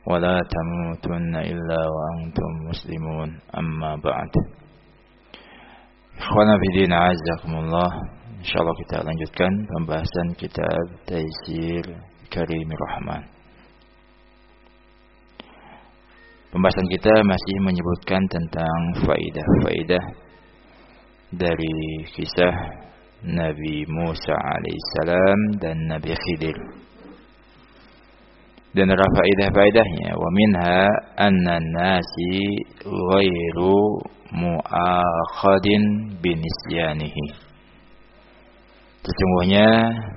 ولا تموتن إلا وأنتم مسلمون أما بعد. Ikhwana fillah a'azzakumullah. Insyaallah kita lanjutkan pembahasan kitab Taysir Karimir Rahman. Pembahasan kita masih menyebutkan tentang faidah-faidah dari kisah Nabi Musa alaihissalam dan Nabi Khidir. Dan ada faedah-faedahnya. Wa minha anna nasi ghairu mu'akhadin binisyanihi. Sesungguhnya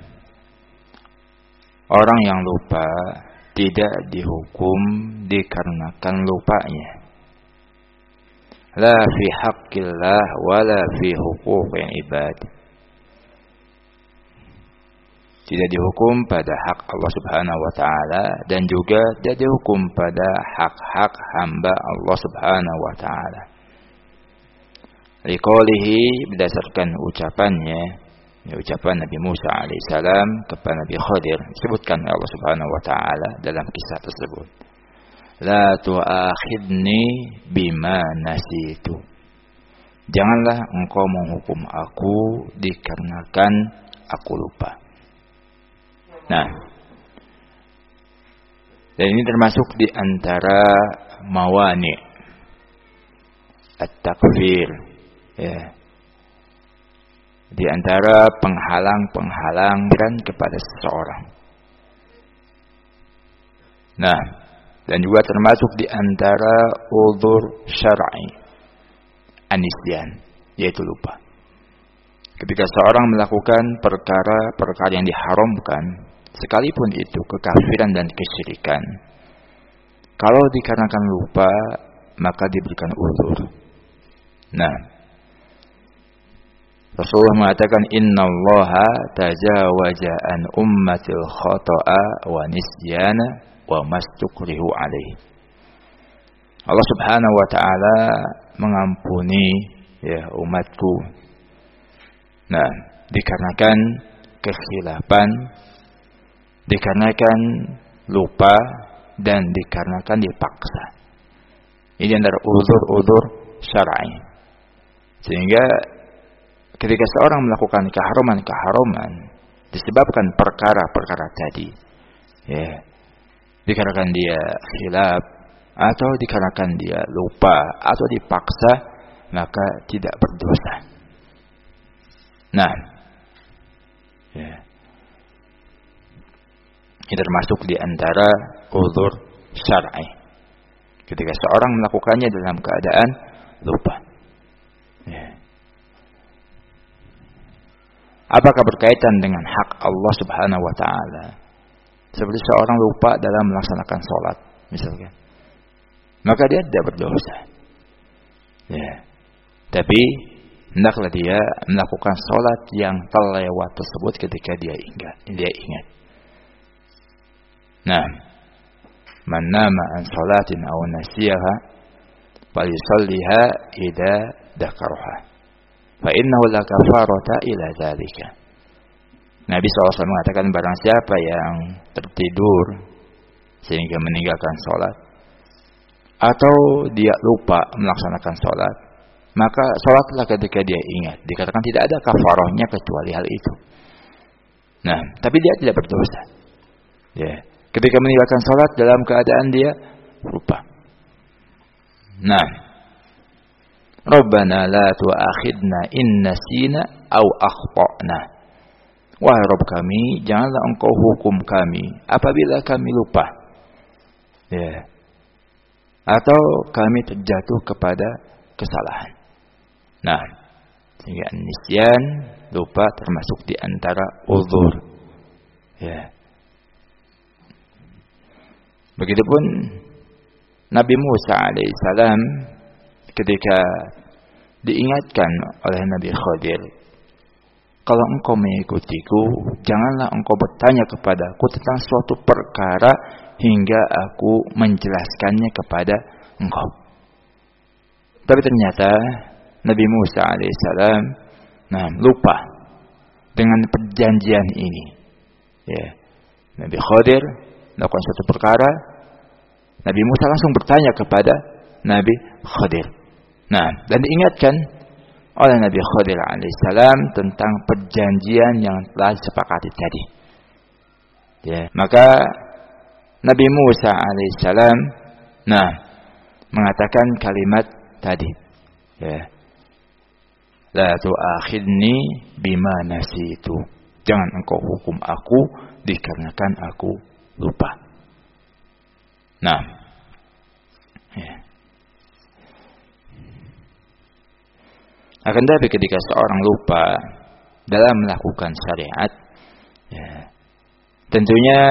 orang yang lupa tidak dihukum dikarenakan lupanya. La fi haqqillah wa la fi huquqil ibad. Tidak dihukum pada hak Allah Subhanahu wa taala dan juga tidak dihukum pada hak-hak hamba Allah Subhanahu wa taala. Liqaulihi, berdasarkan ucapannya, ucapan Nabi Musa alaihissalam kepada Nabi Khidir, disebutkan oleh Allah Subhanahu wa taala dalam kisah tersebut. La tu'akhidni bima nasitu. Janganlah engkau menghukum aku dikarenakan aku lupa. Nah, dan ini termasuk di antara mawani at-takfir, ya. Di antara penghalang-penghalang kepada seseorang. Nah, dan juga termasuk di antara udzur syar'i anisyan, yaitu lupa. Ketika seorang melakukan perkara-perkara yang diharamkan, sekalipun itu kekafiran dan kesyirikan, kalau dikarenakan lupa, maka diberikan uzur. Nah, Rasulullah mengatakan, innallaha tajawaza an ummatil khata'a wa nisyana wa mastukrihu alaihi. Allah Subhanahu wa taala mengampuni umatku. Nah, dikarenakan kekhilafan, dikarenakan lupa, dan dikarenakan dipaksa. Ini antara uzur-uzur syar'i. Sehingga ketika seorang melakukan keharuman-keharuman disebabkan perkara-perkara tadi, ya, dikarenakan dia khilaf atau dikarenakan dia lupa atau dipaksa, maka tidak berdosa. Nah, ya, ini termasuk di antara uzur syar'i. Ketika seorang melakukannya dalam keadaan lupa. Ya. Apakah berkaitan dengan hak Allah Subhanahu wa taala? Seperti seorang lupa dalam melaksanakan sholat, misalkan, maka dia tidak berdosa. Ya. Tapi hendaklah dia melakukan sholat yang terlewat tersebut ketika dia ingat. Nah, man nama an sholatin aw nasiyaha falyusalliha idza dzakaraha fa innahu la kafarata ila dzalika. Nabi SAW mengatakan, barang siapa yang tertidur sehingga meninggalkan sholat, atau dia lupa melaksanakan sholat, maka sholatlah ketika dia ingat. Dikatakan tidak ada kafarahnya kecuali hal itu. Nah, tapi dia tidak berdosa. Ya, ketika meninggalkan sholat dalam keadaan dia lupa. Nah, Rabbana la tu'akhidna in nasina aw akhtana. Wahai Rabb kami, janganlah engkau hukum kami apabila kami lupa. Ya. Atau kami terjatuh kepada kesalahan. Nah, sehingga nisyan, lupa, termasuk di antara uzur. Ya. Begitupun Nabi Musa alaihissalam ketika diingatkan oleh Nabi Khidir, kalau engkau mengikutiku, janganlah engkau bertanya kepadaku tentang suatu perkara hingga aku menjelaskannya kepada engkau. Tapi ternyata Nabi Musa alaihissalam lupa dengan perjanjian ini. Ya. Nabi Khidir melakukan suatu perkara, Nabi Musa langsung bertanya kepada Nabi Khadir. Nah, dan diingatkan oleh Nabi Khadir alaihissalam tentang perjanjian yang telah disepakati tadi. Ya, maka Nabi Musa alaihissalam mengatakan kalimat tadi. Ya. La tu'akhidni bima nasitu. Jangan engkau hukum aku dikarenakan aku lupa. Nah. Ya. Akan tetapi ketika seorang lupa dalam melakukan syariat, ya, tentunya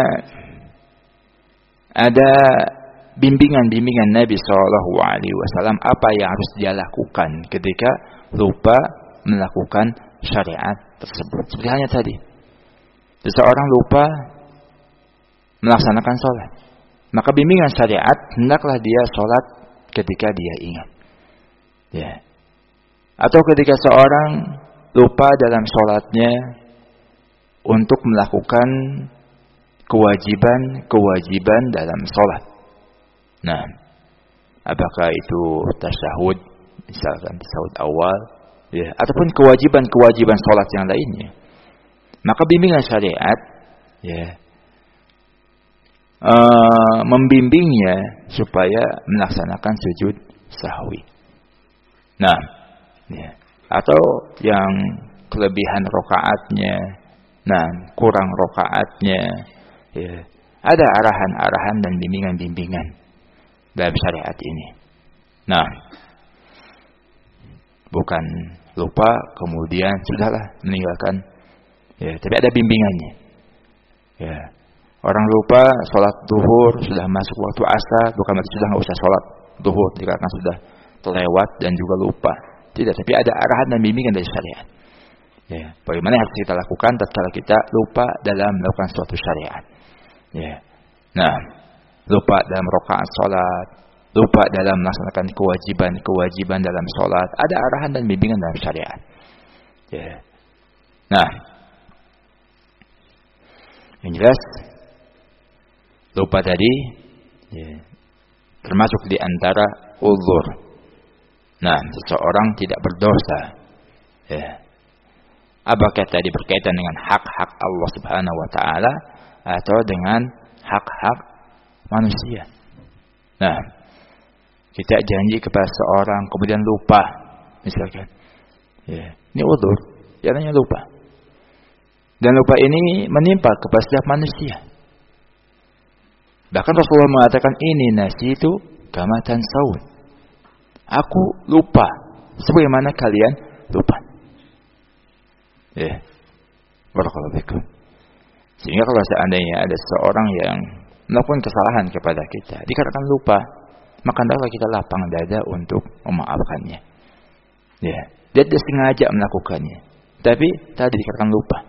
ada bimbingan-bimbingan Nabi SAW apa yang harus dia lakukan ketika lupa melakukan syariat tersebut. Seperti halnya tadi, seseorang lupa melaksanakan sholat, maka bimbingan syariat hendaklah dia sholat ketika dia ingat. Ya. Atau ketika seorang lupa dalam sholatnya untuk melakukan kewajiban dalam sholat. Nah, apakah itu tasyahud, misalkan tasyahud awal, ya, ataupun kewajiban sholat yang lainnya, maka bimbingan syariat, ya, membimbingnya supaya melaksanakan sujud sahwi. Nah, ya, atau yang kelebihan rokaatnya, kurang rokaatnya, ya, ada arahan-arahan dan bimbingan-bimbingan dalam syariat ini. Nah, bukan lupa kemudian sudahlah meninggalkan, ya, tapi ada bimbingannya. Ya, orang lupa sholat duhur sudah masuk waktu asar, bukan berarti sudah nggak usah sholat duhur dikarenakan sudah terlewat dan juga lupa. Tidak, tapi ada arahan dan bimbingan dari syariat. Ya, bagaimana yang harus kita lakukan tatkala kita lupa dalam melakukan suatu syariat. Ya. Nah, lupa dalam rakaat salat, lupa dalam melaksanakan kewajiban dalam salat, ada arahan dan bimbingan dalam syariat. Ya. Nah, yang jelas lupa tadi, ya, termasuk di antara uzur. Nah, seseorang tidak berdosa. Ya. Apakah tadi berkaitan dengan hak-hak Allah Subhanahu wa taala atau dengan hak-hak manusia? Nah, kita janji kepada seorang kemudian lupa, misalkan. Ya, ini uzur, jangan lupa. Dan lupa ini menimpa kepada setiap manusia. Bahkan Rasulullah mengatakan ini nasitu kama tansawun. Aku lupa sebagaimana kalian lupa. Ya. Barakallahu fikum. Sehingga kalau seandainya ada seseorang yang melakukan kesalahan kepada kita dikarenakan lupa, maka hendaklah kita lapang dada untuk memaafkannya. Ya, dia tidak sengaja melakukannya, tapi tadi dikarenakan lupa.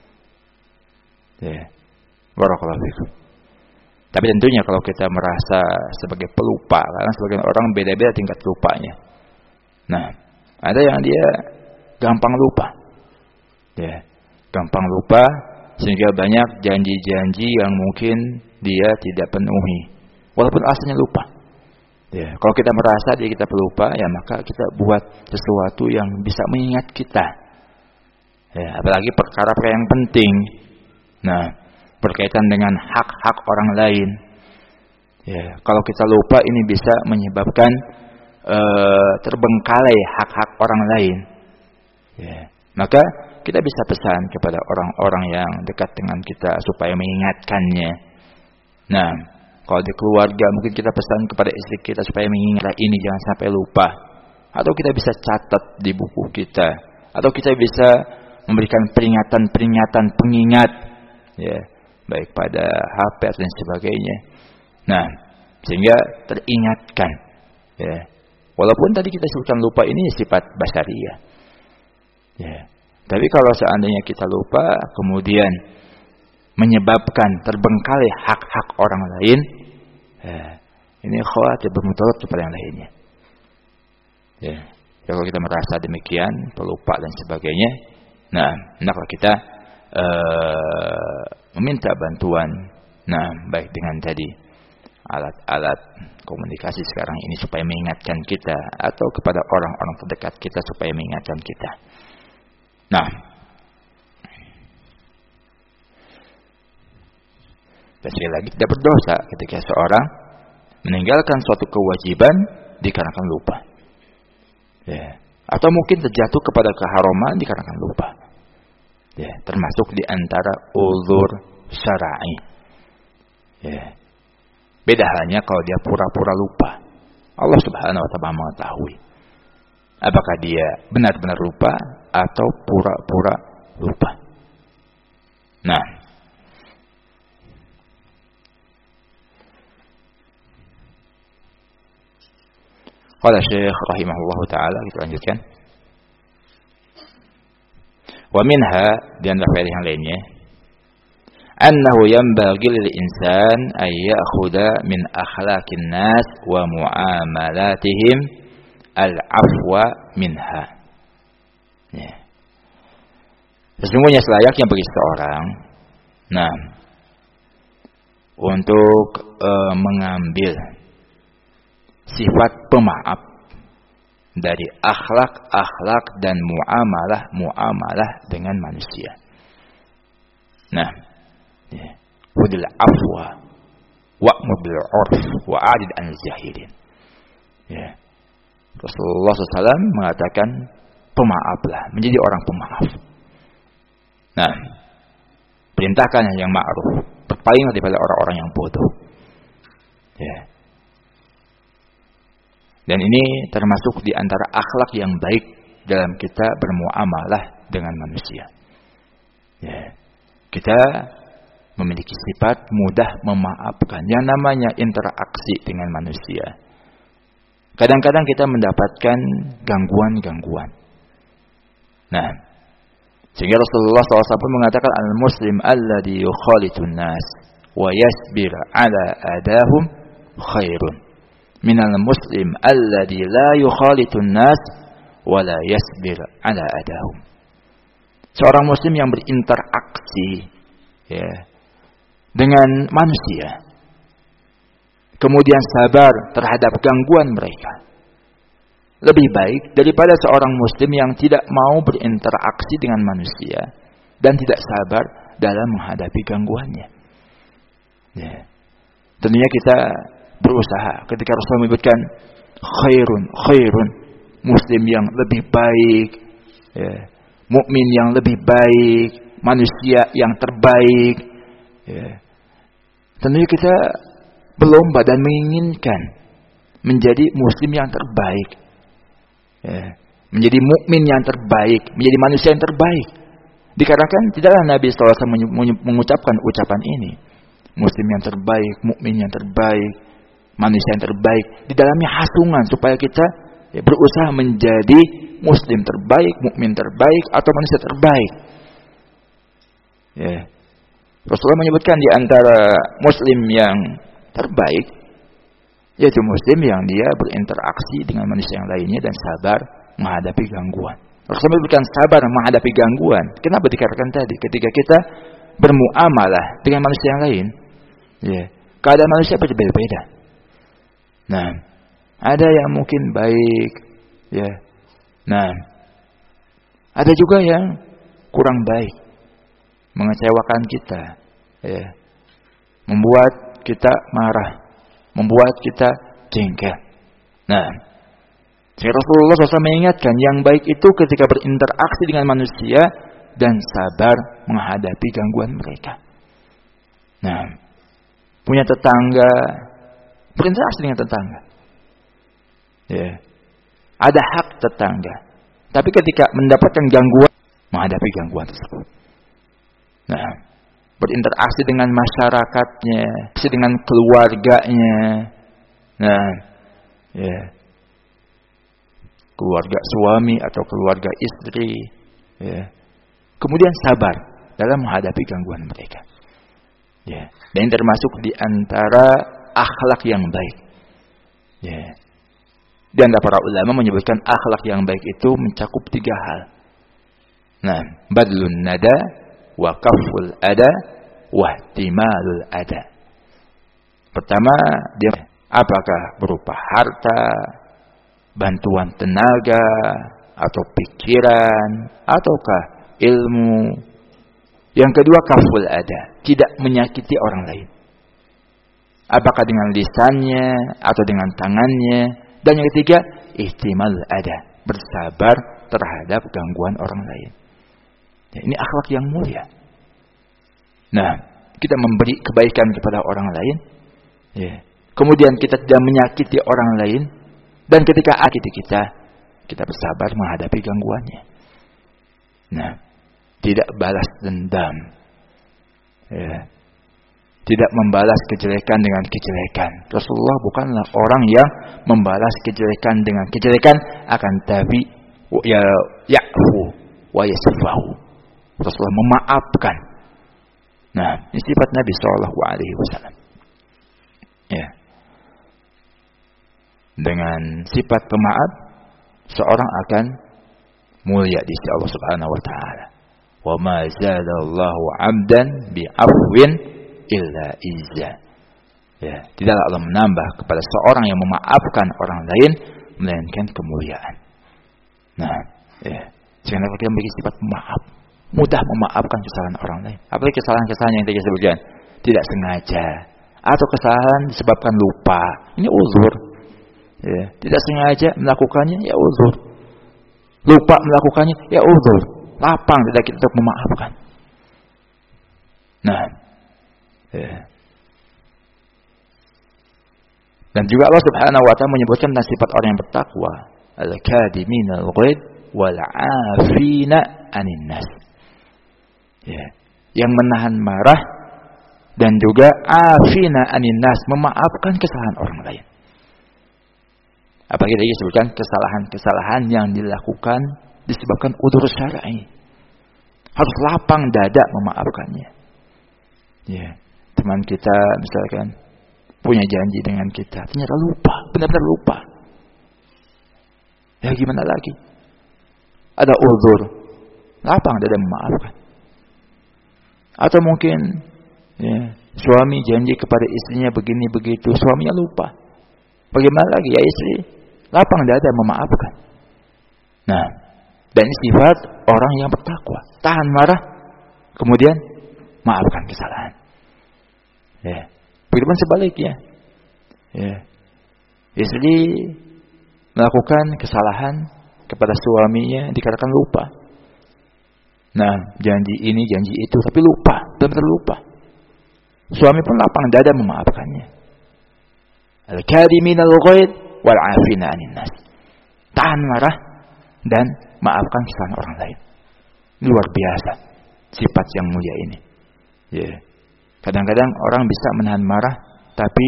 Ya. Barakallahu fikum. Tapi tentunya kalau kita merasa sebagai pelupa, karena sebagian orang beda-beda tingkat lupanya. Nah, ada yang dia gampang lupa. Ya, gampang lupa sehingga banyak janji-janji yang mungkin dia tidak penuhi walaupun asalnya lupa. Ya, kalau kita merasa diri kita pelupa, ya maka kita buat sesuatu yang bisa mengingat kita. Ya, apalagi perkara yang penting. Nah, berkaitan dengan hak-hak orang lain. Ya, kalau kita lupa ini bisa menyebabkan terbengkalai hak-hak orang lain. Ya, maka kita bisa pesan kepada orang-orang yang dekat dengan kita supaya mengingatkannya. Nah, kalau di keluarga mungkin kita pesan kepada istri kita supaya mengingat ini jangan sampai lupa. Atau kita bisa catat di buku kita. Atau kita bisa memberikan peringatan-peringatan pengingat. Ya, baik pada HP dan sebagainya. Nah, sehingga teringatkan. Ya, walaupun tadi kita sebutkan lupa ini sifat basariyah. Ya. Tapi kalau seandainya kita lupa kemudian menyebabkan terbengkalai hak-hak orang lain, ini khawatir bermudarat kepada yang lainnya. Ya, kalau kita merasa demikian, pelupa dan sebagainya, nah, hendaklah kita meminta bantuan. Nah, baik dengan tadi alat-alat komunikasi sekarang ini supaya mengingatkan kita, atau kepada orang-orang terdekat kita supaya mengingatkan kita. Nah, dan sekali lagi tidak berdosa ketika seorang meninggalkan suatu kewajiban dikarenakan lupa, ya, atau mungkin terjatuh kepada keharaman dikarenakan lupa, ya, termasuk di antara uzur syar'i. Ya. Beda halnya kalau dia pura-pura lupa. Allah Subhanahu wa taala mengetahui apakah dia benar-benar lupa atau pura-pura lupa. Nah, qala Syekh rahimahullahu taala, kita lanjutkan. Wa minha, di antara faedah yang lainnya, annahu yanbaghi lil insan ay ya'khudha min akhlaqin nas wa muamalatihim al-afwa minha. Ya. Sesungguhnya selayaknya bagi seseorang, nah, untuk mengambil sifat pemaaf dari akhlak dan muamalah dengan manusia. Nah, ya, wadil afwa wa'mur bil 'urf wa'adid 'anil jahilin. Ya. Rasulullah SAW mengatakan pemaaflah, menjadi orang pemaaf. Nah, perintahkan yang ma'ruf, berpalinglah daripada orang-orang yang bodoh. Ya. Dan ini termasuk di antara akhlak yang baik dalam kita bermuamalah dengan manusia. Ya. Kita memiliki sifat mudah memaafkan, yang namanya interaksi dengan manusia. Kadang-kadang kita mendapatkan gangguan-gangguan. Nah, sehingga Rasulullah SAW mengatakan, al-muslim alladhi yukhalitun nas wa yasbir ala adahum khairun minal muslim alladhi la yukhalitun nas wa la yasbir ala adahum. Seorang muslim yang berinteraksi, ya, dengan manusia, kemudian sabar terhadap gangguan mereka, lebih baik daripada seorang muslim yang tidak mau berinteraksi dengan manusia dan tidak sabar dalam menghadapi gangguannya. Ya. Tentunya kita berusaha ketika Rasul menyebutkan khairun, muslim yang lebih baik, ya, mukmin yang lebih baik, manusia yang terbaik. Ya. Tentunya kita berlomba dan menginginkan menjadi muslim yang terbaik, ya, menjadi mukmin yang terbaik, menjadi manusia yang terbaik. Dikarenakan tidaklah Nabi SAW mengucapkan ucapan ini, muslim yang terbaik, mukmin yang terbaik, manusia yang terbaik, di dalamnya hasungan supaya kita, ya, berusaha menjadi muslim terbaik, mukmin terbaik, atau manusia terbaik. Ya. Rasulullah menyebutkan di antara muslim yang terbaik yaitu muslim yang dia berinteraksi dengan manusia yang lainnya dan sabar menghadapi gangguan. Rasulullah menyebutkan sabar menghadapi gangguan. Kenapa dikatakan tadi? Ketika kita bermuamalah dengan manusia yang lain, ya, keadaan manusia berbeda-beda. Nah, ada yang mungkin baik, ya. Nah, ada juga yang kurang baik, mengecewakan kita, ya, membuat kita marah, membuat kita jengkel. Nah, Rasulullah SAW mengingatkan yang baik itu ketika berinteraksi dengan manusia dan sabar menghadapi gangguan mereka. Nah, punya tetangga, berinteraksi dengan tetangga, ya, ada hak tetangga. Tapi ketika mendapatkan gangguan, menghadapi gangguan tersebut. Nah, berinteraksi dengan masyarakatnya, dengan keluarganya. Nah, ya, keluarga suami atau keluarga istri, ya. Kemudian sabar dalam menghadapi gangguan mereka. Ya, dan ini termasuk di antara akhlak yang baik. Ya. Di antara para ulama menyebutkan akhlak yang baik itu mencakup 3 hal. Nah, badlun nada wa kaful ada wa ihtimalul ada. Pertama, dia apakah berupa harta, bantuan tenaga, atau pikiran, ataukah ilmu. Yang kedua, kaful ada, tidak menyakiti orang lain. Apakah dengan lisannya atau dengan tangannya. Dan yang ketiga, ihtimal ada, bersabar terhadap gangguan orang lain. Ya, ini akhlak yang mulia. Nah, kita memberi kebaikan kepada orang lain, ya. Kemudian kita tidak menyakiti orang lain, dan ketika akiti kita bersabar menghadapi gangguannya. Nah, tidak balas dendam, ya. Tidak membalas kejelekan dengan kejelekan. Rasulullah bukanlah orang yang membalas kejelekan dengan kejelekan, akan tapi ya'fu wa yasfahu. Rasulullah memaafkan. Nah, ini sifat Nabi SAW. Ya. Dengan sifat pemaaf, seorang akan mulia di sisi Allah Subhanahu wa taala. Wa ma zadallahu 'abdan bi'afwin illa izza. Ya, tidaklah Allah menambah kepada seorang yang memaafkan orang lain melainkan kemuliaan. Nah, ya, sehingga kita memiliki sifat pemaaf, mudah memaafkan kesalahan orang lain. Apalagi kesalahan-kesalahan yang tadi sebutkan, tidak sengaja atau kesalahan disebabkan lupa. Ini uzur. Ya, tidak sengaja melakukannya, ya uzur. Lupa melakukannya, ya uzur. Lapang tidak kita untuk memaafkan. Nah, ya. Dan juga Allah Subhanahu wa taala menyebutkan tentang sifat orang yang bertakwa, al-kadiminal ghaid wal 'afina 'anil nas. Ya, yang menahan marah dan juga 'afina 'anil nas, memaafkan kesalahan orang lain. Apalagi tadi disebutkan kesalahan-kesalahan yang dilakukan disebabkan udzur syar'i. Harus lapang dada memaafkannya. Ya, teman kita misalkan punya janji dengan kita, ternyata lupa, benar-benar lupa. Ya gimana lagi? Ada udzur, lapang dada memaafkan. Atau mungkin ya, suami janji kepada istrinya begini begitu, suaminya lupa. Bagaimana lagi? Ya istri, lapang dada memaafkan. Nah, dan ini sifat orang yang bertakwa, tahan marah, kemudian maafkan kesalahan. Ya. Begitu sebaliknya, ya. Istri melakukan kesalahan kepada suaminya, dikatakan lupa. Nah, janji ini, janji itu, tapi lupa, benar-benar lupa. Suami pun lapang dada memaafkannya. Al-kadiminal ghaid wal 'afina 'anil nas. Tahan marah dan maafkan kesalahan orang lain. Luar biasa sifat yang mulia ini. Ya. Kadang-kadang orang bisa menahan marah, tapi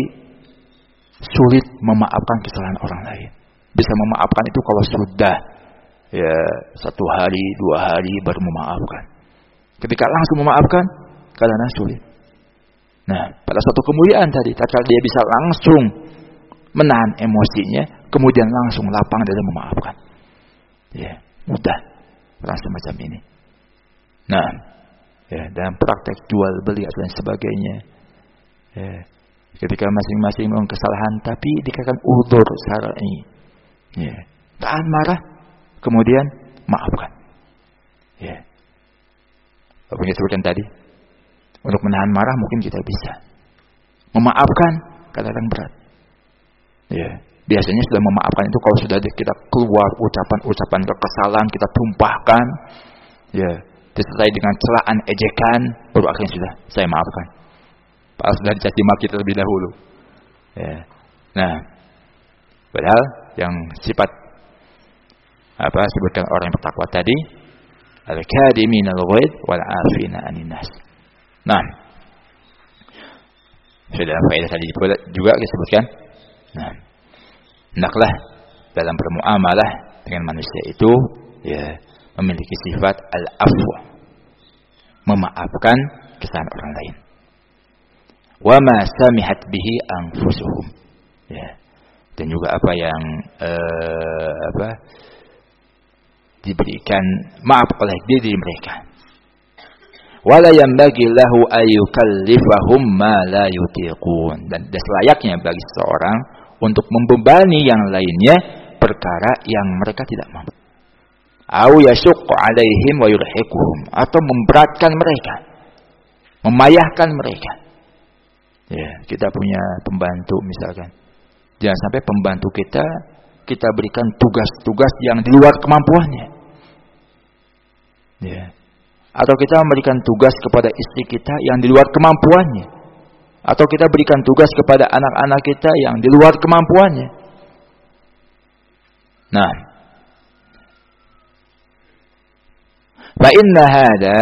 sulit memaafkan kesalahan orang lain. Bisa memaafkan itu kalau sudah ya 1 hari, 2 hari baru memaafkan. Ketika langsung memaafkan, kadang-kadang sulit. Nah, pada suatu kemuliaan tadi, tatkala dia bisa langsung menahan emosinya, kemudian langsung lapang dalam memaafkan. Ya, mudah orang semacam ini. Nah, ya, dalam praktek jual beli dan sebagainya, ya, ketika masing-masing melakukan kesalahan tapi dikatakan udzur syar'i, ya, tahan marah kemudian maafkan. Ya, apa yang disebutkan tadi, untuk menahan marah mungkin kita bisa, memaafkan kadang-kadang berat. Ya, biasanya sudah memaafkan itu kalau sudah kita keluar ucapan-ucapan kekesalan, kita tumpahkan, ya, disertai dengan celaan, ejekan, baru akhirnya sudah saya maafkan. Padahal sudah dicaci maki terlebih dahulu. Ya. Nah, padahal yang sifat sebutkan orang yang bertakwa tadi, al-kadiminal ghaid wal 'afina 'anil nas. Nah, sudah faedah tadi juga disebutkan. Nah, hendaklah dalam bermuamalah dengan manusia itu, ya, memiliki sifat al-afwa, memaafkan kesalahan orang lain. Wa ma samihat bihi anfusuhum, ya, dan juga apa yang diberikan maaf oleh diri mereka. Wala yanbaghi lahu ayyukallifahum ma la yutiqun. Dan selayaknya bagi seseorang untuk membebani yang lainnya perkara yang mereka tidak mampu. Au yashuqqu alaihim wa yurhiquhum, atau memberatkan mereka, memayahkan mereka. Ya, kita punya pembantu misalkan. Jangan sampai pembantu kita berikan tugas-tugas yang di luar kemampuannya. Ya. Atau kita memberikan tugas kepada istri kita yang di luar kemampuannya. Atau kita berikan tugas kepada anak-anak kita yang di luar kemampuannya. Nah, fa inna hada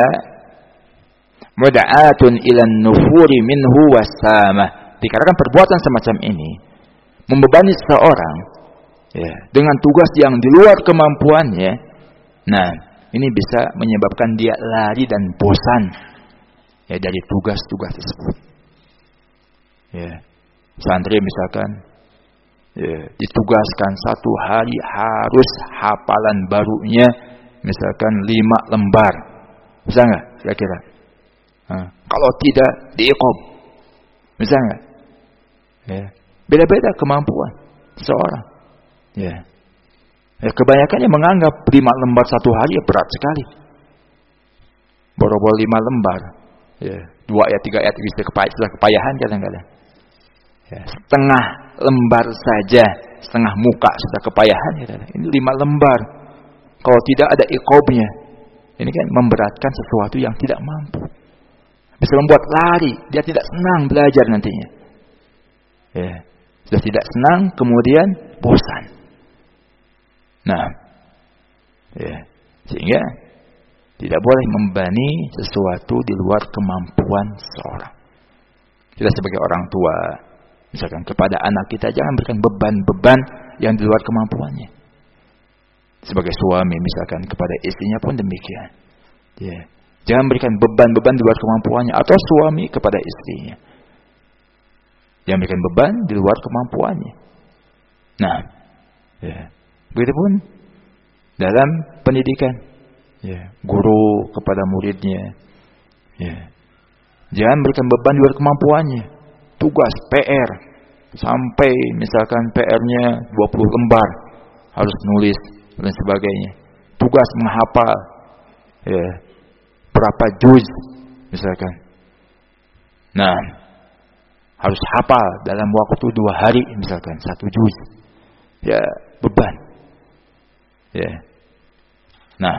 mud'atun ila an-nufuri minhu was-samah. Dikarenakan perbuatan semacam ini membebani seseorang ya, dengan tugas yang di luar kemampuannya. Nah, ini bisa menyebabkan dia lari dan bosan ya dari tugas-tugas tersebut. Ya, santri misalkan ya, ditugaskan satu hari harus hafalan barunya misalkan 5 lembar, bisa nggak kira-kira? Kalau tidak diiqab, bisa nggak? Ya, beda-beda kemampuan seseorang. Ya. Ya, kebanyakan yang menganggap 5 lembar satu hari ya berat sekali. Boro-boro 5 lembar. Ya, 2 ayat 3 ayat bisa kepayahan kadang-kadang. Ya, setengah lembar saja, setengah muka sudah kepayahan kadang-kadang. Ini 5 lembar. Kalau tidak ada iqobnya, ini kan memberatkan sesuatu yang tidak mampu. Bisa membuat lari, dia tidak senang belajar nantinya. Ya, sudah tidak senang kemudian bosan. Nah, ya, sehingga tidak boleh membebani sesuatu di luar kemampuan seorang. Kita sebagai orang tua, misalkan kepada anak kita jangan berikan beban-beban yang di luar kemampuannya. Sebagai suami misalkan kepada istrinya pun demikian. Ya, jangan berikan beban-beban di luar kemampuannya, atau suami kepada istrinya. Jangan berikan beban di luar kemampuannya. Nah, ya. Begitupun dalam pendidikan, ya, guru kepada muridnya, ya, jangan berikan beban di luar kemampuannya. Tugas PR sampai misalkan PR-nya 20 lembar harus nulis dan sebagainya. Tugas menghafal, ya, berapa juz misalkan. Nah, harus hafal dalam waktu 2 hari misalkan 1 juz. Ya, beban. Ya. Nah,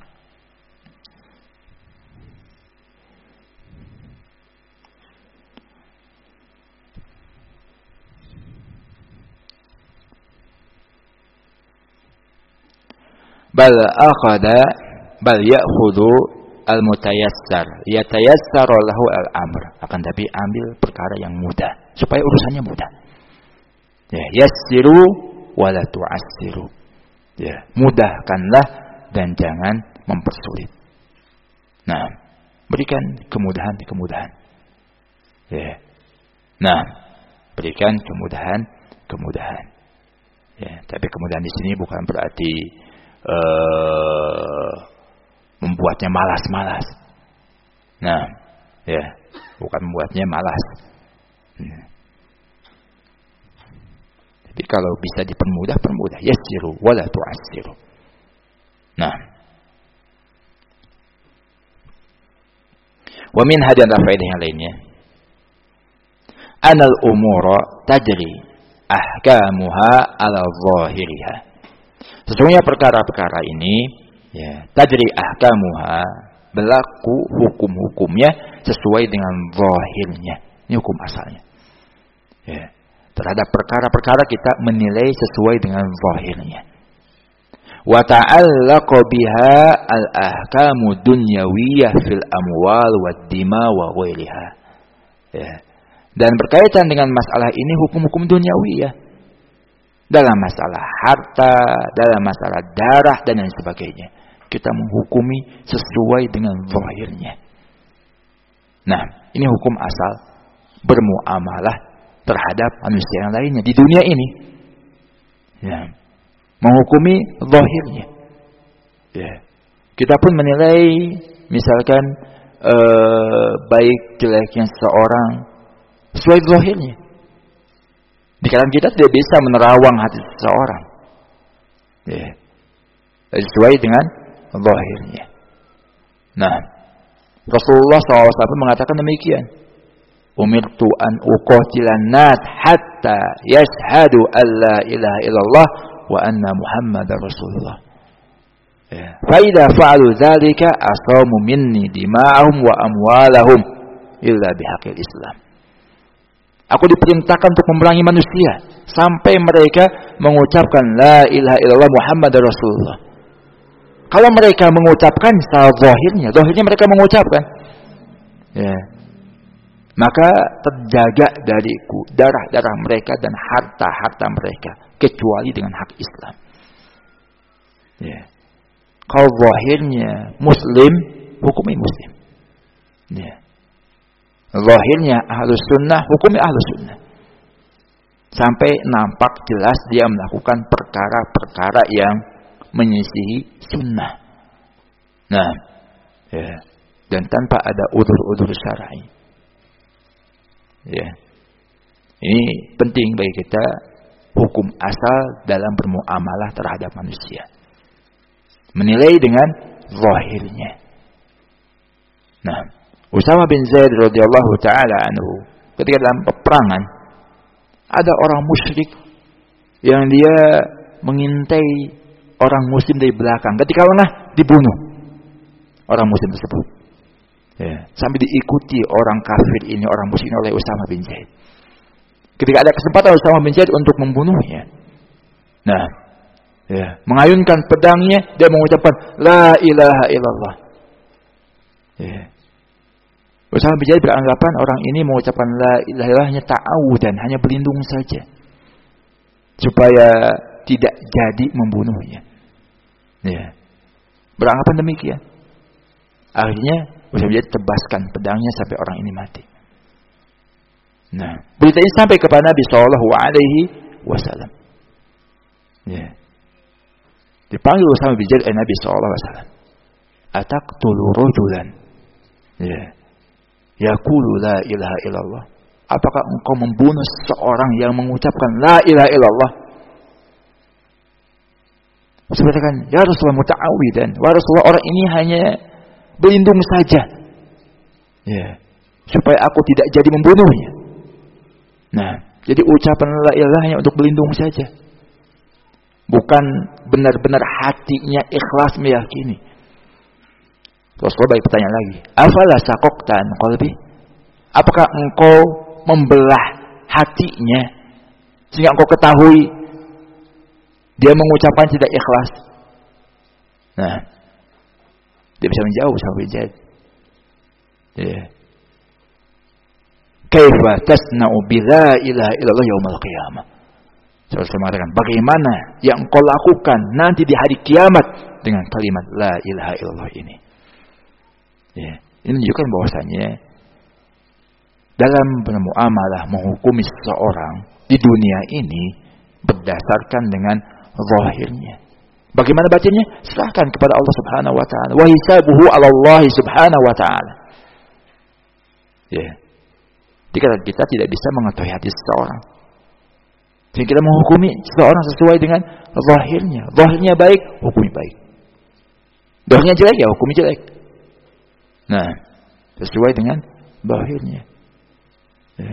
bal ya'khudhu al-mutayassar, yatayassar lahu al-amr, akan tapi ambil perkara yang mudah supaya urusannya mudah. Ya, yassiru wa la tu'assiru. Ya, mudahkanlah dan jangan mempersulit. Nah, berikan kemudahan-kemudahan. Ya. Nah, berikan kemudahan-kemudahan. Ya, tapi kemudahan di sini bukan berarti membuatnya malas-malas. Nah, ya, bukan membuatnya malas. Ya. Jadi kalau bisa dipermudah, permudah. Yassiru wala tu'assiru. Nah, wa min hadan faedah yang lainnya, anal umura tajri ahkamuha ala zahiriha. Sesungguhnya perkara-perkara ini, ya, tajri ahkamuha, berlaku hukum-hukumnya sesuai dengan zahirnya. Ini hukum asalnya. Ya. Terhadap perkara-perkara kita menilai sesuai dengan zahirnya. Wa ta'allaqu biha al-ahkamu dunyawiyah fil amwal wad dima wa ghairiha. Ya. Dan berkaitan dengan masalah ini hukum-hukum dunyawiyah. Dalam masalah harta, dalam masalah darah dan lain sebagainya. Kita menghukumi sesuai dengan zahirnya. Nah, ini hukum asal bermuamalah terhadap manusia yang lainnya di dunia ini. Ya. Menghukumi zahirnya. Ya. Kita pun menilai misalkan baik jeleknya seseorang sesuai zahirnya. Dikarenakan kita tidak bisa menerawang hati seseorang. Ya. Sesuai dengan zahirnya. Nah, Rasulullah SAW mengatakan demikian. Umirtu an uqatilan nas hatta yashhadu an la ilaha illallah wa anna Muhammadar Rasulullah. Fa idza fa'alu dzalika asamu minni dima'ahum wa amwalahum illa bihaqqil Islam. Aku diperintahkan untuk memerangi manusia sampai mereka mengucapkan la ilaha illallah Muhammadar Rasulullah. Kalau mereka mengucapkan secara zahirnya mereka mengucapkan, ya, maka terjaga dariku darah-darah mereka dan harta-harta mereka kecuali dengan hak Islam. Ya. Kalau zahirnya Muslim, hukumi Muslim. Ya. Zahirnya Ahlus Sunnah, hukumi Ahlus Sunnah. Sampai nampak jelas dia melakukan perkara-perkara yang menyisihi sunnah. Nah, ya, dan tanpa ada udzur-udzur syar'i. Ya. Ini penting bagi kita, hukum asal dalam bermuamalah terhadap manusia. Menilai dengan zahirnya. Nah, Usama bin Zaid radhiyallahu taala anhu ketika dalam peperangan ada orang musyrik yang dia mengintai orang muslim dari belakang. Ketika lengah dibunuh orang muslim tersebut. Ya, sampai diikuti orang kafir ini, orang musyrik oleh Usama bin Zaid. Ketika ada kesempatan Usama bin Zaid untuk membunuhnya. Nah, ya, mengayunkan pedangnya, dia mengucapkan la ilaha illallah. Ya. Usama bin Zaid beranggapan orang ini mengucapkan la ilaha illallah hanya ta'awudan, hanya berlindung saja. Supaya tidak jadi membunuhnya. Ya. Beranggapan demikian. Akhirnya Usama bin Zaid tebaskan pedangnya sampai orang ini mati. Nah, berita ini sampai kepada Nabi sallallahu alaihi wasallam. Ya. Dipanggil Usama bin Zaid oleh Nabi sallallahu alaihi wasallam. Ataqtulu rajulan. Ya. Yaqulu la ilaha illallah. Apakah engkau membunuh seseorang yang mengucapkan la ilaha illallah? Saya katakan, ya Rasulullah muta'awidan. Wahai Rasulullah, orang ini hanya berlindung saja. Ya. Supaya aku tidak jadi membunuhnya. Nah, jadi ucapan la ilaha hanya untuk berlindung saja. Bukan benar-benar hatinya ikhlas meyakini. Rasulullah balik pertanyaan lagi. Afala saqaqtan qalbi? Apakah engkau membelah hatinya sehingga engkau ketahui dia mengucapkan tidak ikhlas? Nah, dia bisa menjawab sama bin Zaid. Ya. Kaifa tasna'u bi la ilaha illallah yaumil qiyamah? Saya mengatakan, bagaimana yang engkau lakukan nanti di hari kiamat dengan kalimat la ilaha illallah ini? Ya, ini menunjukkan bahwasanya dalam bermuamalah menghukumi seseorang di dunia ini berdasarkan dengan zahirnya. Bagaimana batinnya? Serahkan kepada Allah Subhanahu wa taala. Wa hisabuhu 'ala Allah Subhanahu wa taala. Ya. Jika kita tidak bisa mengetahui hati seseorang, jadi kita menghukumi seseorang sesuai dengan zahirnya. Zahirnya baik, hukumi baik. Zahirnya jelek, ya hukumi jelek. Nah, sesuai dengan zahirnya. Ya.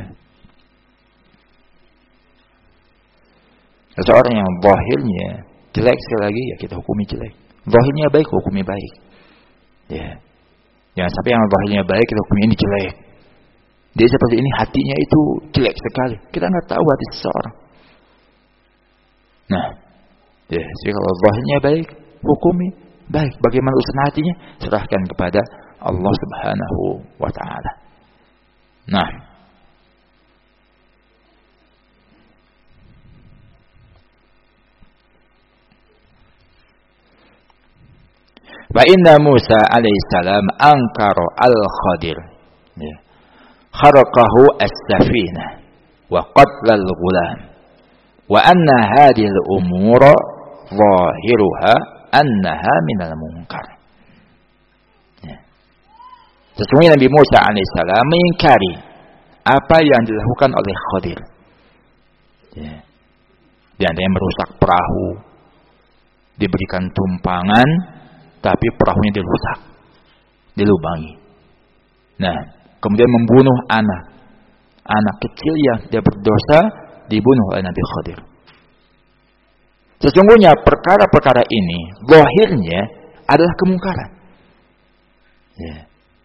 Seseorang yang zahirnya jelek, sekali lagi ya kita hukumi jelek. Zahirnya baik, hukumi baik. Ya. Jangan sampai yang zahirnya baik kita hukumi ini jelek. Dia seperti ini, hatinya itu jelek sekali. Kita nggak tahu hati seseorang. Nah, ya, jadi kalau zahirnya baik, hukumi baik. Bagaimana urusan hatinya? Serahkan kepada Allah Subhanahu wa taala. Nah, fa inna Musa alaihissalam ankara al-Khadir. Ya. Kharaqahu as-safinah wa qatla al-ghulam. Wa anna hadhihi al-umura zahiruha annaha minal munkar. Ya. Sesungguhnya Nabi Musa alaihissalam mengingkari apa yang dilakukan oleh Khadir. Ya. Di antaranya merusak perahu, diberikan tumpangan, tapi perahunya dirusak, dilubangi. Nah, kemudian membunuh anak kecil yang tidak berdosa dibunuh oleh Nabi Khadir. Sesungguhnya perkara-perkara ini zahirnya adalah kemungkaran. Ya.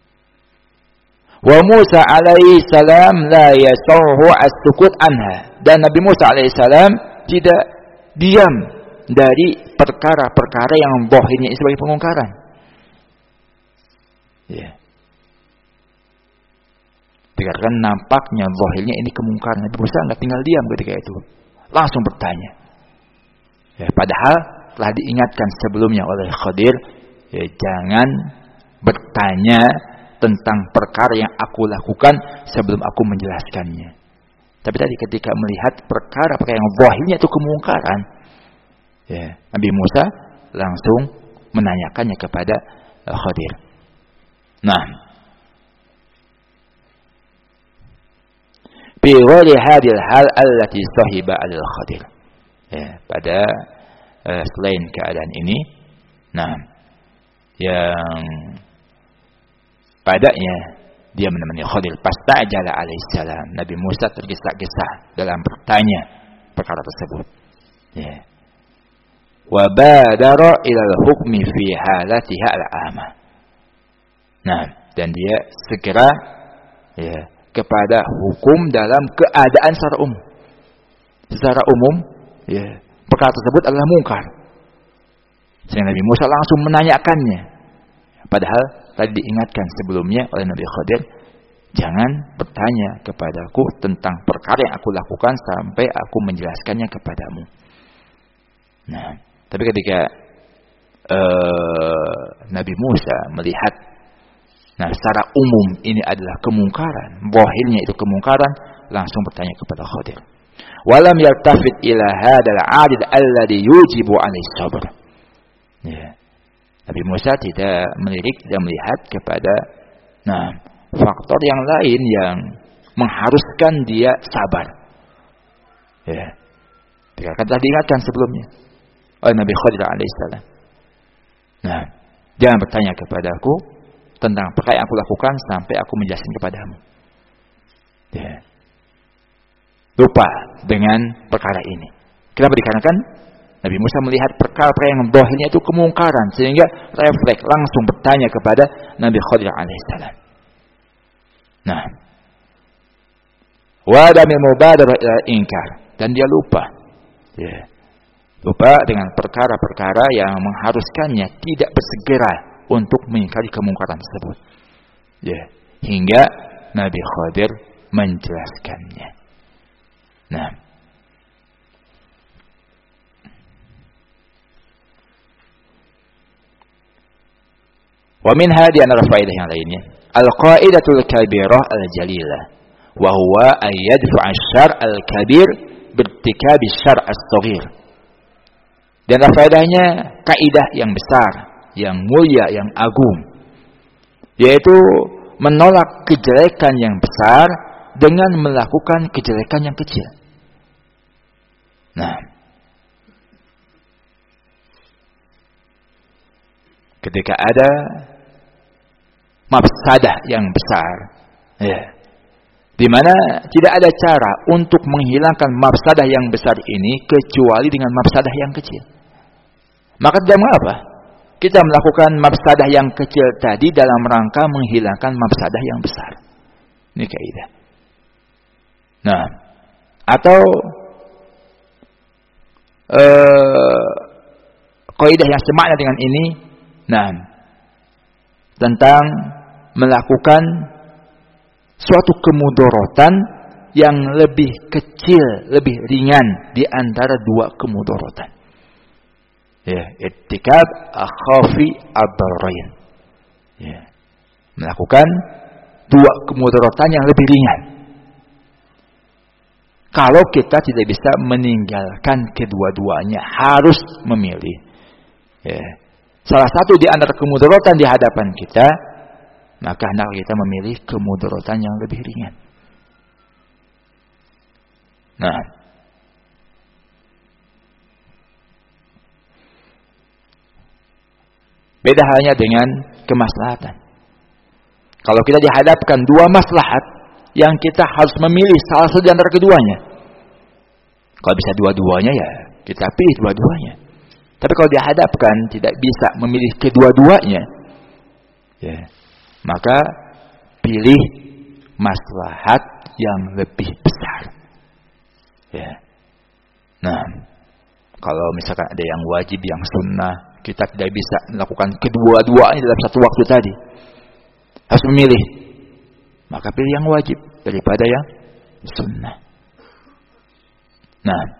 Wa Musa alaihi salam la yasauhu as-sukut anha. Dan Nabi Musa alaihi salam tidak diam dari perkara-perkara yang zahirnya sebagai pemungkaran. Ya. Dikarenakan nampaknya zahirnya ini kemungkaran. Nabi Musa enggak tinggal diam ketika itu. Langsung bertanya. Ya, padahal telah diingatkan sebelumnya oleh Khadir, ya, jangan bertanya tentang perkara yang aku lakukan sebelum aku menjelaskannya. Tapi tadi ketika melihat perkara-perkara yang zahirnya itu kemungkaran, ya, Nabi Musa langsung menanyakannya kepada Khadir. Nah, fi ghairi hadhil hal allati sahiba al-Khadir. Ya, pada selain keadaan ini, nah, yang padanya dia menemani Khadir, pastajala alaihissalam. Nabi Musa tergesa-gesa dalam bertanya perkara tersebut. Ya. Wa badara ila al-hukmi fi halatiha al-amah. Nah, dan dia segera, ya, kepada hukum dalam keadaan secara umum. Secara umum, ya, perkara tersebut adalah mungkar. Sehingga Nabi Musa langsung menanyakannya. Padahal tadi diingatkan sebelumnya oleh Nabi Khadir, jangan bertanya kepadaku tentang perkara yang aku lakukan sampai aku menjelaskannya kepadamu. Nah, tapi ketika Nabi Musa melihat, nah, secara umum ini adalah kemungkaran, zahirnya itu kemungkaran, langsung bertanya kepada Khadir. Walam yaltafit ila hadzal 'adid alladhi yujibu 'alaihi sabr. Ya. Nabi Musa tidak melirik, tidak melihat kepada, nah, faktor yang lain yang mengharuskan dia sabar. Ya. Dikatakan telah diingatkan sebelumnya oleh Nabi Khadir alaihissalam. Nah, jangan bertanya kepadaku tentang perkara yang aku lakukan sampai aku menjelaskan kepadamu. Ya. Lupa dengan perkara ini. Kenapa? Dikarenakan Nabi Musa melihat perkara-perkara yang zahirnya itu kemungkaran, sehingga refleks langsung bertanya kepada Nabi Khadir alaihissalam. Nah, wa adamil mubadarah ila inkar, dan dia lupa. Ya. Lupa dengan perkara-perkara yang mengharuskannya tidak bersegera untuk mengingkari kemungkaran tersebut. Ya, hingga Nabi Khadir menjelaskannya. Nah, wa min hadi antara faedah yang lainnya, al-qaidatul kabirah al-jalilah, wa huwa an yadfa'a asy-syar' al-kabir birtikabi asy-syar' as-shaghir. Dan faedahnya kaidah yang besar, yang mulia, yang agung, yaitu menolak kejelekan yang besar dengan melakukan kejelekan yang kecil. Nah, ketika ada mafsadah yang besar, ya, di mana tidak ada cara untuk menghilangkan mafsadah yang besar ini kecuali dengan mafsadah yang kecil, maka tidak mengapa kita melakukan mafsadah yang kecil tadi dalam rangka menghilangkan mafsadah yang besar. Ini kaidah. Nah, atau kaidah yang semakna dengan ini, nah, tentang melakukan suatu kemudorotan yang lebih kecil, lebih ringan di antara dua kemudorotan. Ya, ittikab akhafi ad-dararain. Ya, melakukan dua kemudorotan yang lebih ringan. Kalau kita tidak bisa meninggalkan kedua-duanya, harus memilih. Ya. Salah satu di antara kemudorotan di hadapan kita, maka hendaklah kita memilih kemudaratan yang lebih ringan. Nah, beda halnya dengan kemaslahatan. Kalau kita dihadapkan dua maslahat yang kita harus memilih salah satu di antara keduanya. Kalau bisa dua-duanya ya kita pilih dua-duanya. Tapi kalau dihadapkan tidak bisa memilih kedua-duanya, ya, maka pilih maslahat yang lebih besar. Ya. Nah, kalau misalkan ada yang wajib, yang sunnah, kita tidak bisa melakukan kedua-duanya dalam satu waktu tadi. Harus memilih. Maka pilih yang wajib daripada yang sunnah. Nah,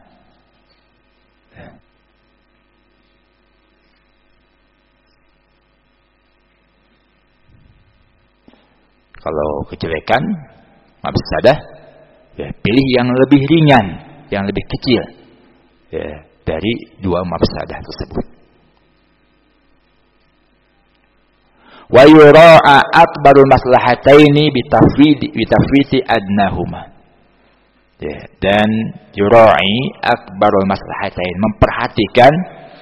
kalau kejelekan, mafsadah, ya pilih yang lebih ringan, yang lebih kecil, ya, dari dua mafsadah tersebut. Wa yura'a akbarul maslahataini bitafwiti adnahuma. Ya, dan yura'i akbarul maslahatain, memperhatikan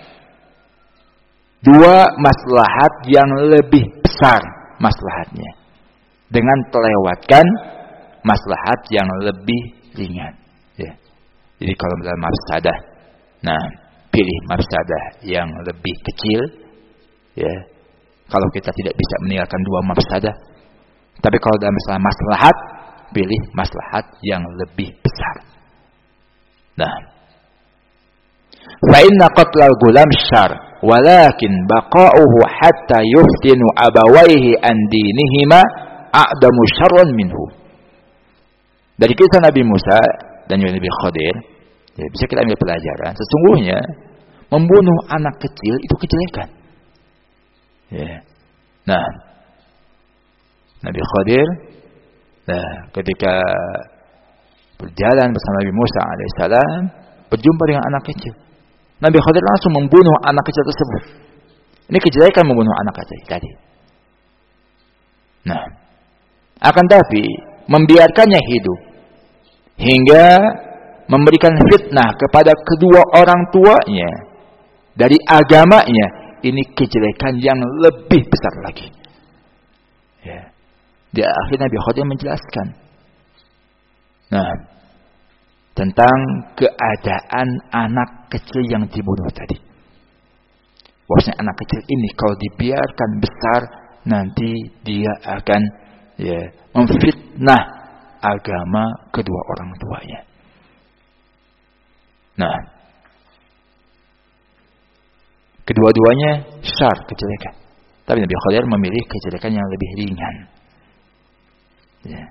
dua maslahat yang lebih besar maslahatnya dengan terlewatkan maslahat yang lebih ringan. Ya. Jadi kalau dalam mafsadah, nah pilih mafsadah yang lebih kecil. Ya. Kalau kita tidak bisa meninggalkan dua mafsadah, tapi kalau dalam masalah maslahat, pilih maslahat yang lebih besar. Nah, fa inna qatlal gulam syarr, walakin baqa'uhu hatta yuftinu abawaihi an dinihima a'damu syarran minhu. Dari kisah Nabi Musa dan Nabi Khadir, ya, bisa kita ambil pelajaran. Sesungguhnya membunuh anak kecil itu kejelekan. Ya. Nah, Nabi Khadir, nah, ketika berjalan bersama Nabi Musa alaihissalam, berjumpa dengan anak kecil. Nabi Khadir langsung membunuh anak kecil tersebut. Ini kejelekan membunuh anak kecil tadi. Nah, akan tapi membiarkannya hidup hingga memberikan fitnah kepada kedua orang tuanya dari agamanya, ini kejelekan yang lebih besar lagi. Ya. Di akhir Nabi Khadir menjelaskan, nah, tentang keadaan anak kecil yang dibunuh tadi. Bahwasanya anak kecil ini kalau dibiarkan besar, nanti dia akan, ya, memfitnah agama kedua orang tuanya. Nah, kedua-duanya syar, kejelekan. Tapi Nabi Khadir memilih kejelekan yang lebih ringan. Ya.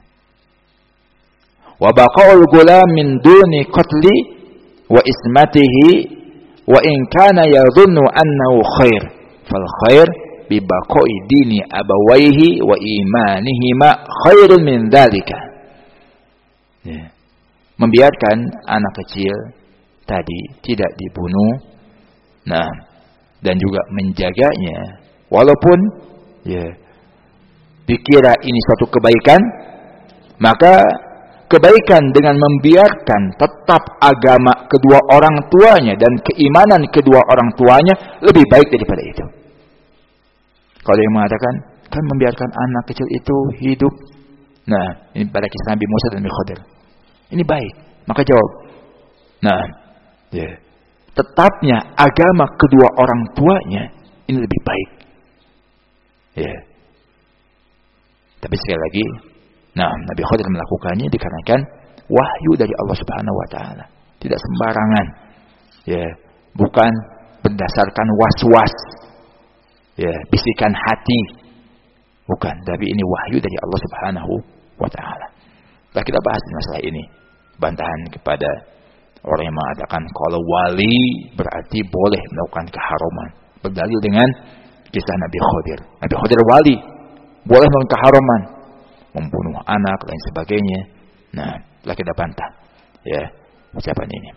Wa baqa'ul gulam min duni qatli wa ismatihi wa in kana yadhunnu annahu khair fal khair bi baqa'i dini abawaihi wa imanihima khairun min dzalika. Ya. Membiarkan anak kecil tadi tidak dibunuh, nah, dan juga menjaganya, walaupun, ya, dikira ini suatu kebaikan, maka kebaikan dengan membiarkan tetap agama kedua orang tuanya dan keimanan kedua orang tuanya lebih baik daripada itu. Kalau yang mengatakan, kan membiarkan anak kecil itu hidup, nah, ini pada kisah Nabi Musa dan Nabi Khadir, ini baik, maka jawab, nah, ya, tetapnya agama kedua orang tuanya ini lebih baik. Ya. Tapi sekali lagi, nah, Nabi Khadir melakukannya dikarenakan wahyu dari Allah Subhanahu wa taala. Tidak sembarangan. Ya, bukan berdasarkan was-was. Ya, bisikan hati. Bukan, tapi ini wahyu dari Allah Subhanahu wa taala. Nah, kita bahas masalah ini. Bantahan kepada orang yang mengatakan kalau wali berarti boleh melakukan keharuman. Berdalil dengan kisah Nabi Khadir. Nabi Khadir wali, boleh melakukan keharuman, membunuh anak, lain sebagainya. Nah, telah kita bantah. Ya, ucapan ini.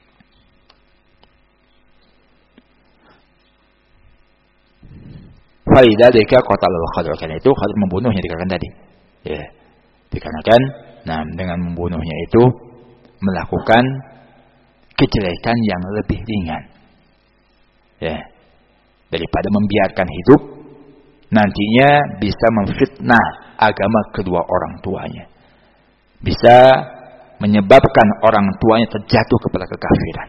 Fa Falidzalika qatalul Khadir. Karena itu Khadir membunuhnya dikatakan tadi. Ya. Dikarenakan dengan membunuhnya itu melakukan kejelekan yang lebih ringan. Ya. Daripada membiarkan hidup, nantinya bisa memfitnah agama kedua orang tuanya. Bisa menyebabkan orang tuanya terjatuh kepada kekafiran.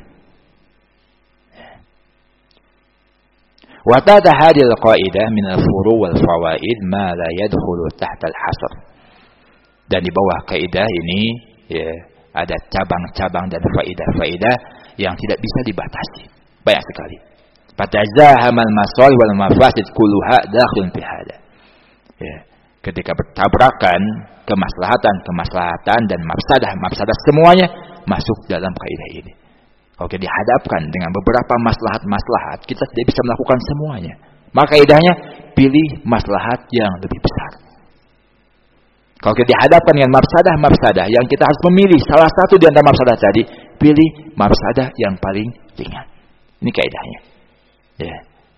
Wa ta'ta hadhihi al-qa'idah min al-furu' wal fawaid ma la yadkhulu tahta al-hasr. Dan di bawah kaidah ini ya, ada cabang-cabang dan faidah-faidah yang tidak bisa dibatasi. Banyak sekali. Fatazahamal masalih wal mafasid kulluha dakhilun fi hada. Ya, ketika bertabrakan kemaslahatan dan mafsadah semuanya masuk dalam kaidah ini. Kalau kita dihadapkan dengan beberapa maslahat, kita tidak bisa melakukan semuanya. Maka kaidahnya pilih maslahat yang lebih besar. Kalau kita dihadapkan dengan mafsadah yang kita harus memilih salah satu di antara mafsadah tadi, pilih mafsadah yang paling ringan. Ini kaidahnya. Ya.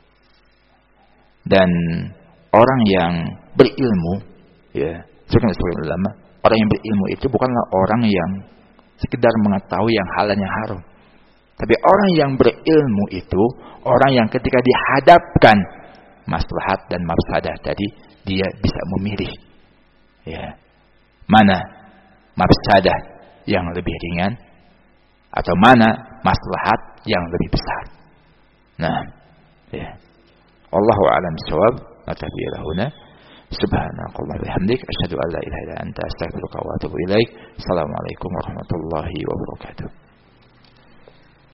Dan orang yang berilmu, ya, sebagai ulama, orang yang berilmu itu bukanlah orang yang sekedar mengetahui yang halal yang haram. Tapi orang yang berilmu itu orang yang ketika dihadapkan maslahat dan mafsadah tadi, dia bisa memilih. Ya. Mana mafsadah yang lebih ringan atau mana maslahat yang lebih besar. Nah, ya. Wallahu a'lam bissawab. Naktafi huna. Subhanakallah wa bihamdik asyhadu an la ilaha illa anta astaghfiruka wa atubu ilaik. Assalamualaikum warahmatullahi wabarakatuh.